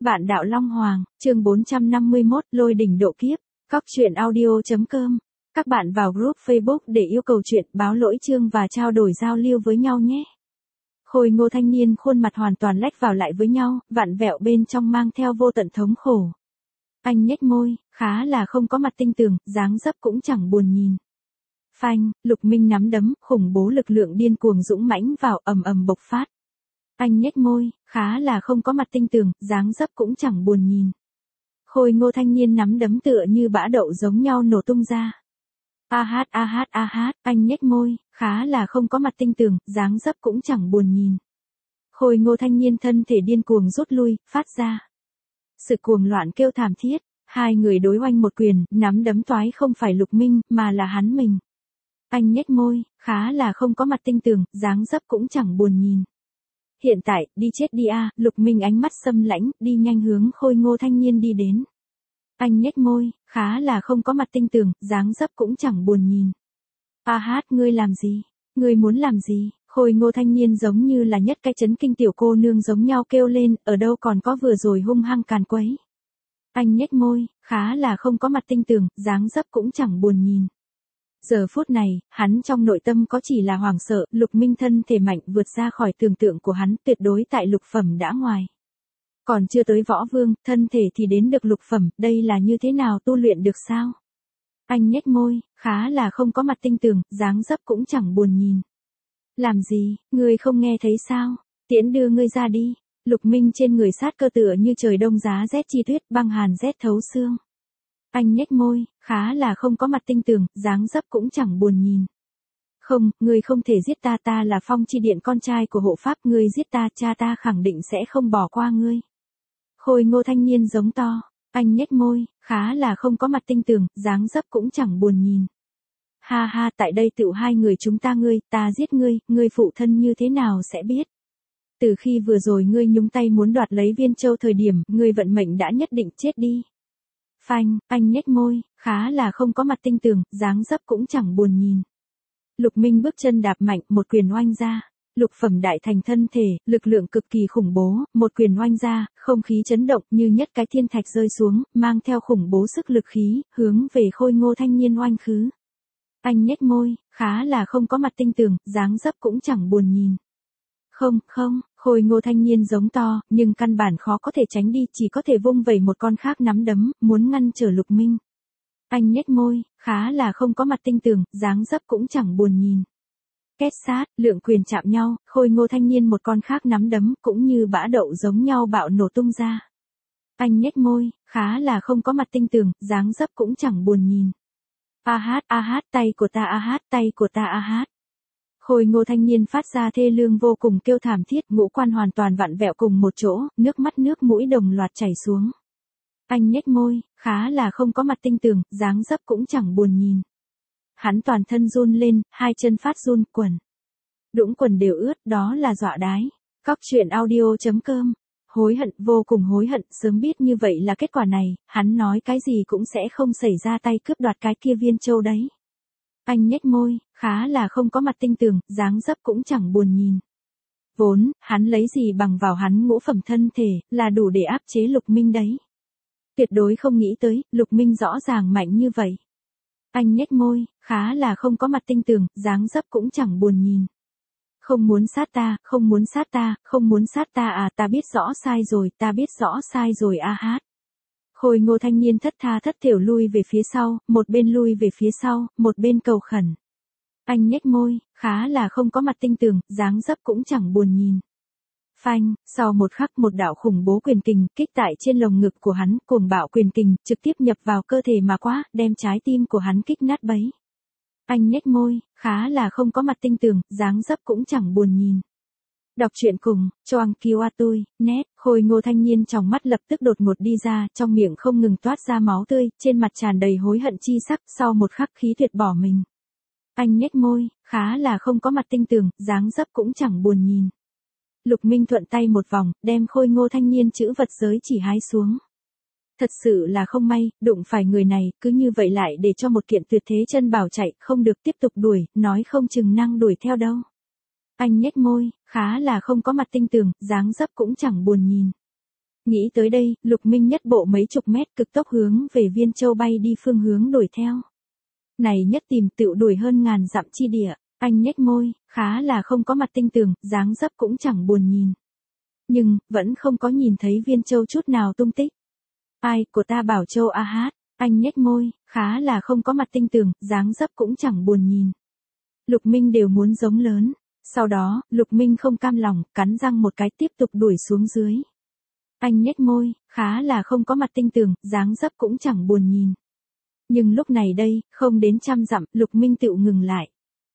Vạn đạo Long Hoàng, chương 451, lôi đỉnh độ kiếp, Cóc truyện audio.com. Các bạn vào group Facebook để yêu cầu chuyện, báo lỗi chương và trao đổi giao lưu với nhau nhé. Khôi Ngô thanh niên khuôn mặt hoàn toàn lách vào lại với nhau, vặn vẹo bên trong mang theo vô tận thống khổ. Anh nhếch môi, khá là không có mặt tinh tường, dáng dấp cũng chẳng buồn nhìn. Phanh, Lục Minh nắm đấm, khủng bố lực lượng điên cuồng dũng mãnh vào, ầm ầm bộc phát. Anh nhếch môi, khá là không có mặt tinh tường, dáng dấp cũng chẳng buồn nhìn. Khôi Ngô thanh niên nắm đấm tựa như bã đậu giống nhau nổ tung ra. Anh nhếch môi, khá là không có mặt tinh tường, dáng dấp cũng chẳng buồn nhìn. Khôi Ngô thanh niên thân thể điên cuồng rút lui, phát ra sự cuồng loạn kêu thảm thiết. Hai người đối oanh một quyền, nắm đấm toái không phải Lục Minh, mà là hắn mình. Anh nhếch môi, khá là không có mặt tinh tường, dáng dấp cũng chẳng buồn nhìn. Hiện tại, đi chết đi a, Lục Minh ánh mắt xâm lãnh, đi nhanh hướng Khôi Ngô thanh niên đi đến. Anh nhếch môi, khá là không có mặt tinh tường, dáng dấp cũng chẳng buồn nhìn. Ngươi làm gì? Ngươi muốn làm gì? Khôi Ngô thanh niên giống như là nhất cái chấn kinh tiểu cô nương giống nhau kêu lên, ở đâu còn có vừa rồi hung hăng càn quấy. Anh nhếch môi, khá là không có mặt tinh tường, dáng dấp cũng chẳng buồn nhìn. Giờ phút này, hắn trong nội tâm có chỉ là hoảng sợ, Lục Minh thân thể mạnh vượt ra khỏi tưởng tượng của hắn, tuyệt đối tại lục phẩm đã ngoài. Còn chưa tới võ vương, thân thể thì đến được lục phẩm, đây là như thế nào tu luyện được sao? Anh nhếch môi, khá là không có mặt tinh tường, dáng dấp cũng chẳng buồn nhìn. Làm gì, ngươi không nghe thấy sao? Tiễn đưa ngươi ra đi. Lục Minh trên người sát cơ tựa như trời đông giá rét chi tuyết, băng hàn rét thấu xương. Anh nhếch môi, khá là không có mặt tinh tường, dáng dấp cũng chẳng buồn nhìn. Không, ngươi không thể giết ta, ta là Phong Chi Điện con trai của hộ pháp, ngươi giết ta, cha ta khẳng định sẽ không bỏ qua ngươi. Khôi Ngô thanh niên giống to, anh nhếch môi, khá là không có mặt tinh tường, dáng dấp cũng chẳng buồn nhìn. Tại đây tựu hai người chúng ta, ngươi, ta giết ngươi, ngươi phụ thân như thế nào sẽ biết. Từ khi vừa rồi ngươi nhúng tay muốn đoạt lấy Viên Châu thời điểm, ngươi vận mệnh đã nhất định chết đi. Phanh, anh nhếch môi, khá là không có mặt tinh tường, dáng dấp cũng chẳng buồn nhìn. Lục Minh bước chân đạp mạnh, một quyền oanh ra. Lục phẩm đại thành thân thể, lực lượng cực kỳ khủng bố, một quyền oanh ra, không khí chấn động như nhất cái thiên thạch rơi xuống, mang theo khủng bố sức lực khí, hướng về Khôi Ngô thanh niên oanh khứ. Anh nhếch môi, khá là không có mặt tinh tường, dáng dấp cũng chẳng buồn nhìn. Không, Khôi Ngô thanh niên giống to, nhưng căn bản khó có thể tránh đi, chỉ có thể vung vẩy một con khác nắm đấm, muốn ngăn trở Lục Minh. Anh nhếch môi, khá là không có mặt tinh tường, dáng dấp cũng chẳng buồn nhìn. Két sát, lượng quyền chạm nhau, Khôi Ngô thanh niên một con khác nắm đấm, cũng như bã đậu giống nhau bạo nổ tung ra. Anh nhếch môi, khá là không có mặt tinh tường, dáng dấp cũng chẳng buồn nhìn. Tay của ta. Khôi Ngô thanh niên phát ra thê lương vô cùng kêu thảm thiết, ngũ quan hoàn toàn vặn vẹo cùng một chỗ, nước mắt nước mũi đồng loạt chảy xuống. Anh nhếch môi, khá là không có mặt tinh tường, dáng dấp cũng chẳng buồn nhìn. Hắn toàn thân run lên, hai chân phát run, đũng quần đều ướt, đó là dọa đái. Cóc truyện audio.com. Hối hận, vô cùng hối hận, sớm biết như vậy là kết quả này, hắn nói cái gì cũng sẽ không xảy ra tay cướp đoạt cái kia Viên Châu đấy. Anh nhếch môi, khá là không có mặt tinh tường, dáng dấp cũng chẳng buồn nhìn. Vốn, hắn lấy gì bằng vào hắn ngũ phẩm thân thể, là đủ để áp chế Lục Minh đấy. Tuyệt đối không nghĩ tới, Lục Minh rõ ràng mạnh như vậy. Anh nhếch môi, khá là không có mặt tinh tường, dáng dấp cũng chẳng buồn nhìn. Không muốn sát ta à, ta biết rõ sai rồi Khôi Ngô thanh niên thất tha thất thểu lui về phía sau, một bên lui về phía sau, một bên cầu khẩn. Anh nhếch môi, khá là không có mặt tinh tường, dáng dấp cũng chẳng buồn nhìn. Phanh, sau một khắc một đạo khủng bố quyền kình, kích tại trên lồng ngực của hắn, cuồng bạo quyền kình, trực tiếp nhập vào cơ thể mà quá, đem trái tim của hắn kích nát bấy. Anh nhếch môi, khá là không có mặt tinh tường, dáng dấp cũng chẳng buồn nhìn. Đọc truyện cùng, Choang Kiwa tôi, net, Khôi Ngô thanh niên trong mắt lập tức đột ngột đi ra, trong miệng không ngừng toát ra máu tươi, trên mặt tràn đầy hối hận chi sắc, sau một khắc khí tuyệt bỏ mình. Anh nhếch môi, khá là không có mặt tinh tường, dáng dấp cũng chẳng buồn nhìn. Lục Minh thuận tay một vòng, đem Khôi Ngô thanh niên chữ vật giới chỉ hái xuống. Thật sự là không may, đụng phải người này, cứ như vậy lại để cho một kiện tuyệt thế chân bảo chạy, không được tiếp tục đuổi, nói không chừng năng đuổi theo đâu. Anh nhếch môi, khá là không có mặt tinh tường, dáng dấp cũng chẳng buồn nhìn. Nghĩ tới đây, Lục Minh nhất bộ mấy chục mét cực tốc hướng về Viên Châu bay đi phương hướng đuổi theo. Này nhất tìm tựu đuổi hơn ngàn dặm chi địa, anh nhếch môi, khá là không có mặt tinh tường, dáng dấp cũng chẳng buồn nhìn. Nhưng, vẫn không có nhìn thấy Viên Châu chút nào tung tích. Ai, của ta Bảo Châu a hát, anh nhếch môi, khá là không có mặt tinh tường, dáng dấp cũng chẳng buồn nhìn. Lục Minh đều muốn giống lớn. Sau đó, Lục Minh không cam lòng, cắn răng một cái tiếp tục đuổi xuống dưới. Anh nhếch môi, khá là không có mặt tinh tường, dáng dấp cũng chẳng buồn nhìn. Nhưng lúc này đây, không đến 100 dặm, Lục Minh tựu ngừng lại.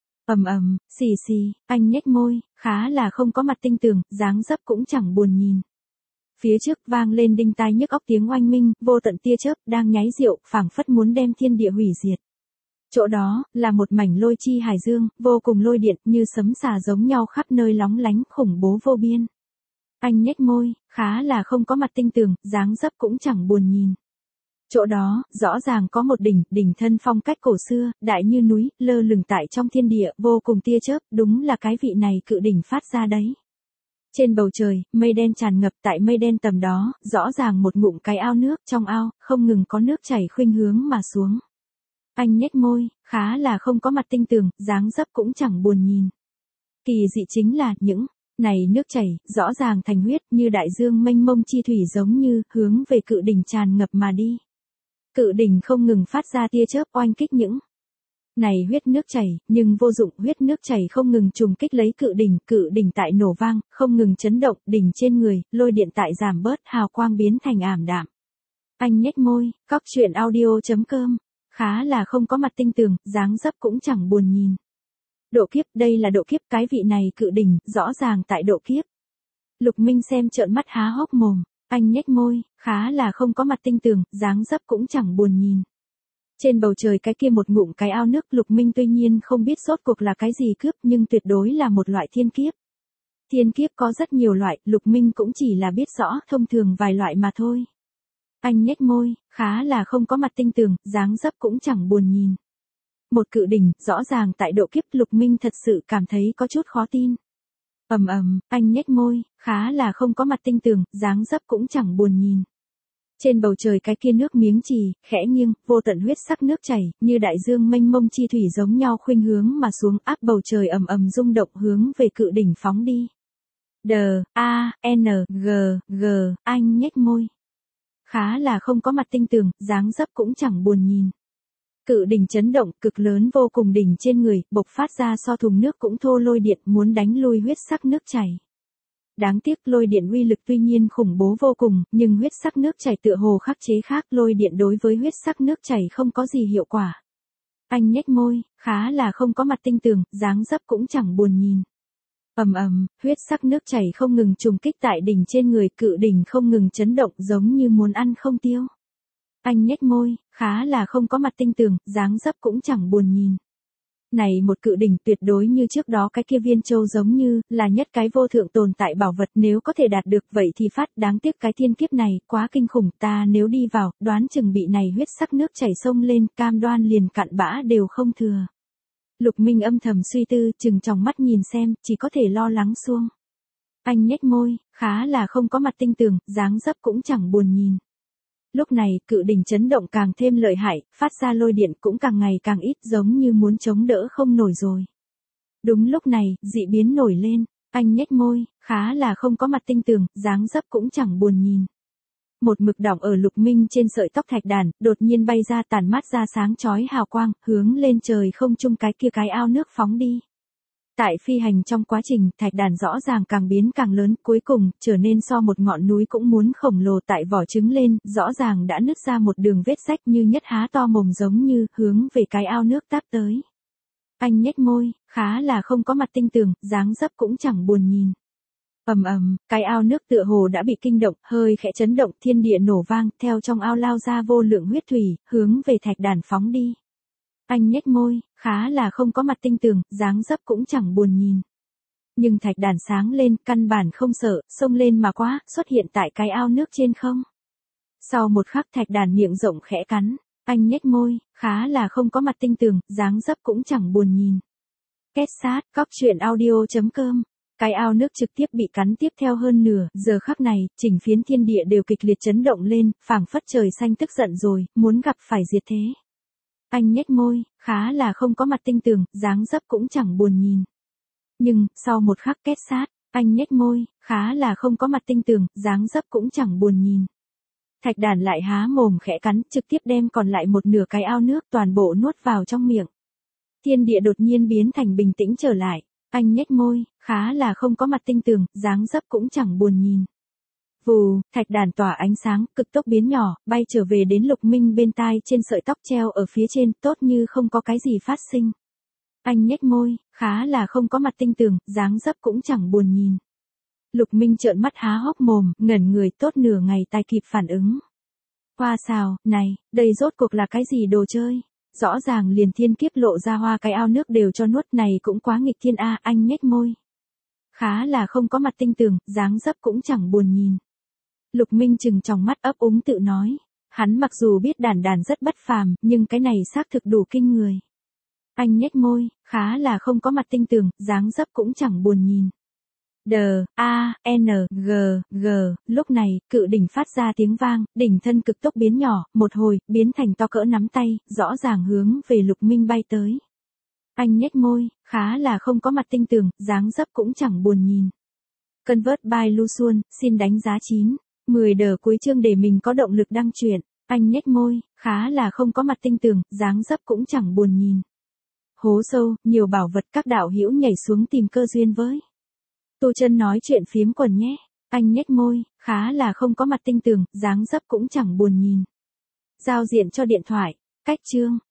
Xì xì, anh nhếch môi, khá là không có mặt tinh tường, dáng dấp cũng chẳng buồn nhìn. Phía trước vang lên đinh tai nhức óc tiếng oanh minh, vô tận tia chớp đang nháy diệu, phảng phất muốn đem thiên địa hủy diệt. Chỗ đó, là một mảnh lôi chi hải dương, vô cùng lôi điện như sấm sà giống nhau khắp nơi lóng lánh khủng bố vô biên. Anh nhếch môi, khá là không có mặt tinh tường, dáng dấp cũng chẳng buồn nhìn. Chỗ đó, rõ ràng có một đỉnh thân phong cách cổ xưa, đại như núi, lơ lửng tại trong thiên địa, vô cùng tia chớp, đúng là cái vị này cự đỉnh phát ra đấy. Trên bầu trời, mây đen tràn ngập tại mây đen tầm đó, rõ ràng một ngụm cái ao nước, trong ao, không ngừng có nước chảy khuynh hướng mà xuống. Anh nhếch môi, khá là không có mặt tinh tường, dáng dấp cũng chẳng buồn nhìn. Kỳ dị chính là, những này nước chảy, rõ ràng thành huyết như đại dương mênh mông chi thủy giống như, hướng về cự đỉnh tràn ngập mà đi. Cự đỉnh không ngừng phát ra tia chớp oanh kích những này huyết nước chảy, nhưng vô dụng, huyết nước chảy không ngừng trùng kích lấy cự đỉnh tại nổ vang, không ngừng chấn động, đỉnh trên người, lôi điện tại giảm bớt, hào quang biến thành ảm đạm. Anh nhếch môi, cóc truyện audio.com, khá là không có mặt tinh tường, dáng dấp cũng chẳng buồn nhìn. Độ kiếp, đây là độ kiếp, cái vị này cự đỉnh, rõ ràng tại độ kiếp. Lục Minh xem trợn mắt há hốc mồm, anh nhếch môi, khá là không có mặt tinh tường, dáng dấp cũng chẳng buồn nhìn. Trên bầu trời cái kia một ngụm cái ao nước, Lục Minh tuy nhiên không biết rốt cuộc là cái gì cướp, nhưng tuyệt đối là một loại thiên kiếp. Thiên kiếp có rất nhiều loại, Lục Minh cũng chỉ là biết rõ thông thường vài loại mà thôi. Anh nhếch môi, khá là không có mặt tinh tường, dáng dấp cũng chẳng buồn nhìn. Một cự đỉnh, rõ ràng tại độ kiếp, Lục Minh thật sự cảm thấy có chút khó tin. Anh nhếch môi, khá là không có mặt tinh tường, dáng dấp cũng chẳng buồn nhìn. Trên bầu trời cái kia nước miếng trì, khẽ nghiêng, vô tận huyết sắc nước chảy, như đại dương mênh mông chi thủy giống nhau khuynh hướng mà xuống, áp bầu trời rung động hướng về cự đỉnh phóng đi. Anh nhếch môi. Khá là không có mặt tinh tường, dáng dấp cũng chẳng buồn nhìn. Cự đỉnh chấn động, cực lớn vô cùng đỉnh trên người, bộc phát ra so thùng nước cũng thô lôi điện muốn đánh lui huyết sắc nước chảy. Đáng tiếc lôi điện uy lực tuy nhiên khủng bố vô cùng, nhưng huyết sắc nước chảy tựa hồ khắc chế khác, lôi điện đối với huyết sắc nước chảy không có gì hiệu quả. Anh nhếch môi, khá là không có mặt tinh tường, dáng dấp cũng chẳng buồn nhìn. Huyết sắc nước chảy không ngừng trùng kích tại đỉnh trên người, cự đỉnh không ngừng chấn động giống như muốn ăn không tiêu. Anh nhếch môi, khá là không có mặt tinh tường, dáng dấp cũng chẳng buồn nhìn. Này một cự đỉnh tuyệt đối như trước đó cái kia Viên Châu giống như là nhất cái vô thượng tồn tại bảo vật, nếu có thể đạt được vậy thì phát, đáng tiếc cái thiên kiếp này quá kinh khủng, ta nếu đi vào, đoán chừng bị này huyết sắc nước chảy sông lên, cam đoan liền cặn bã đều không thừa. Lục Minh âm thầm suy tư, chừng tròng mắt nhìn xem, chỉ có thể lo lắng xuông. Anh nhếch môi, khá là không có mặt tinh tường, dáng dấp cũng chẳng buồn nhìn. Lúc này, cự đỉnh chấn động càng thêm lợi hại, phát ra lôi điện cũng càng ngày càng ít, giống như muốn chống đỡ không nổi rồi. Đúng lúc này, dị biến nổi lên, anh nhếch môi, khá là không có mặt tinh tường, dáng dấp cũng chẳng buồn nhìn. Một mực đỏng ở Lục Minh trên sợi tóc thạch đàn, đột nhiên bay ra tản mát ra sáng chói hào quang, hướng lên trời không trung cái kia cái ao nước phóng đi. Tại phi hành trong quá trình, thạch đàn rõ ràng càng biến càng lớn, cuối cùng, trở nên so một ngọn núi cũng muốn khổng lồ tại vỏ trứng lên, rõ ràng đã nứt ra một đường vết rách như nhất há to mồm giống như, hướng về cái ao nước táp tới. Anh nhếch môi, khá là không có mặt tinh tường, dáng dấp cũng chẳng buồn nhìn. Cái ao nước tựa hồ đã bị kinh động, hơi khẽ chấn động, thiên địa nổ vang, theo trong ao lao ra vô lượng huyết thủy, hướng về thạch đàn phóng đi. Anh nhếch môi, khá là không có mặt tinh tường, dáng dấp cũng chẳng buồn nhìn. Nhưng thạch đàn sáng lên, căn bản không sợ, xông lên mà quá, xuất hiện tại cái ao nước trên không. Sau một khắc thạch đàn miệng rộng khẽ cắn, anh nhếch môi, khá là không có mặt tinh tường, dáng dấp cũng chẳng buồn nhìn. Kết sát, cóc truyện audio.com Cái ao nước trực tiếp bị cắn tiếp theo hơn nửa, giờ khắc này, chỉnh phiến thiên địa đều kịch liệt chấn động lên, phảng phất trời xanh tức giận rồi, muốn gặp phải diệt thế. Anh nhếch môi, khá là không có mặt tinh tường, dáng dấp cũng chẳng buồn nhìn. Nhưng, sau một khắc kết sát, anh nhếch môi, khá là không có mặt tinh tường, dáng dấp cũng chẳng buồn nhìn. Thạch Đản lại há mồm khẽ cắn, trực tiếp đem còn lại một nửa cái ao nước toàn bộ nuốt vào trong miệng. Thiên địa đột nhiên biến thành bình tĩnh trở lại. Anh nhếch môi, khá là không có mặt tinh tường, dáng dấp cũng chẳng buồn nhìn. Vù, Thạch Đản tỏa ánh sáng, cực tốc biến nhỏ, bay trở về đến Lục Minh bên tai trên sợi tóc treo ở phía trên, tốt như không có cái gì phát sinh. Anh nhếch môi, khá là không có mặt tinh tường, dáng dấp cũng chẳng buồn nhìn. Lục Minh trợn mắt há hốc mồm, ngẩn người tốt nửa ngày tài kịp phản ứng. Hoa xào, này, đây rốt cuộc là cái gì đồ chơi? Rõ ràng liền thiên kiếp lộ ra hoa cái ao nước đều cho nuốt, này cũng quá nghịch thiên a. Anh nhếch môi. Khá là không có mặt tinh tường, dáng dấp cũng chẳng buồn nhìn. Lục Minh trừng tròng mắt ấp úng tự nói. Hắn mặc dù biết Đản Đản rất bất phàm, nhưng cái này xác thực đủ kinh người. Anh nhếch môi, khá là không có mặt tinh tường, dáng dấp cũng chẳng buồn nhìn. D-A-N-G-G, lúc này, cự đỉnh phát ra tiếng vang, đỉnh thân cực tốc biến nhỏ, một hồi, biến thành to cỡ nắm tay, rõ ràng hướng về Lục Minh bay tới. Anh nhếch môi, khá là không có mặt tinh tường, dáng dấp cũng chẳng buồn nhìn. Convert by Lu Xuân, xin đánh giá 9. 10 đờ cuối chương để mình có động lực đăng truyện. Anh nhếch môi, khá là không có mặt tinh tường, dáng dấp cũng chẳng buồn nhìn. Hố sâu, nhiều bảo vật, các đạo hữu nhảy xuống tìm cơ duyên với. Tu Chân nói chuyện phiếm quần nhé. Anh nhếch môi, khá là không có mặt tinh tường, dáng dấp cũng chẳng buồn nhìn. Giao diện cho điện thoại. Cách chương.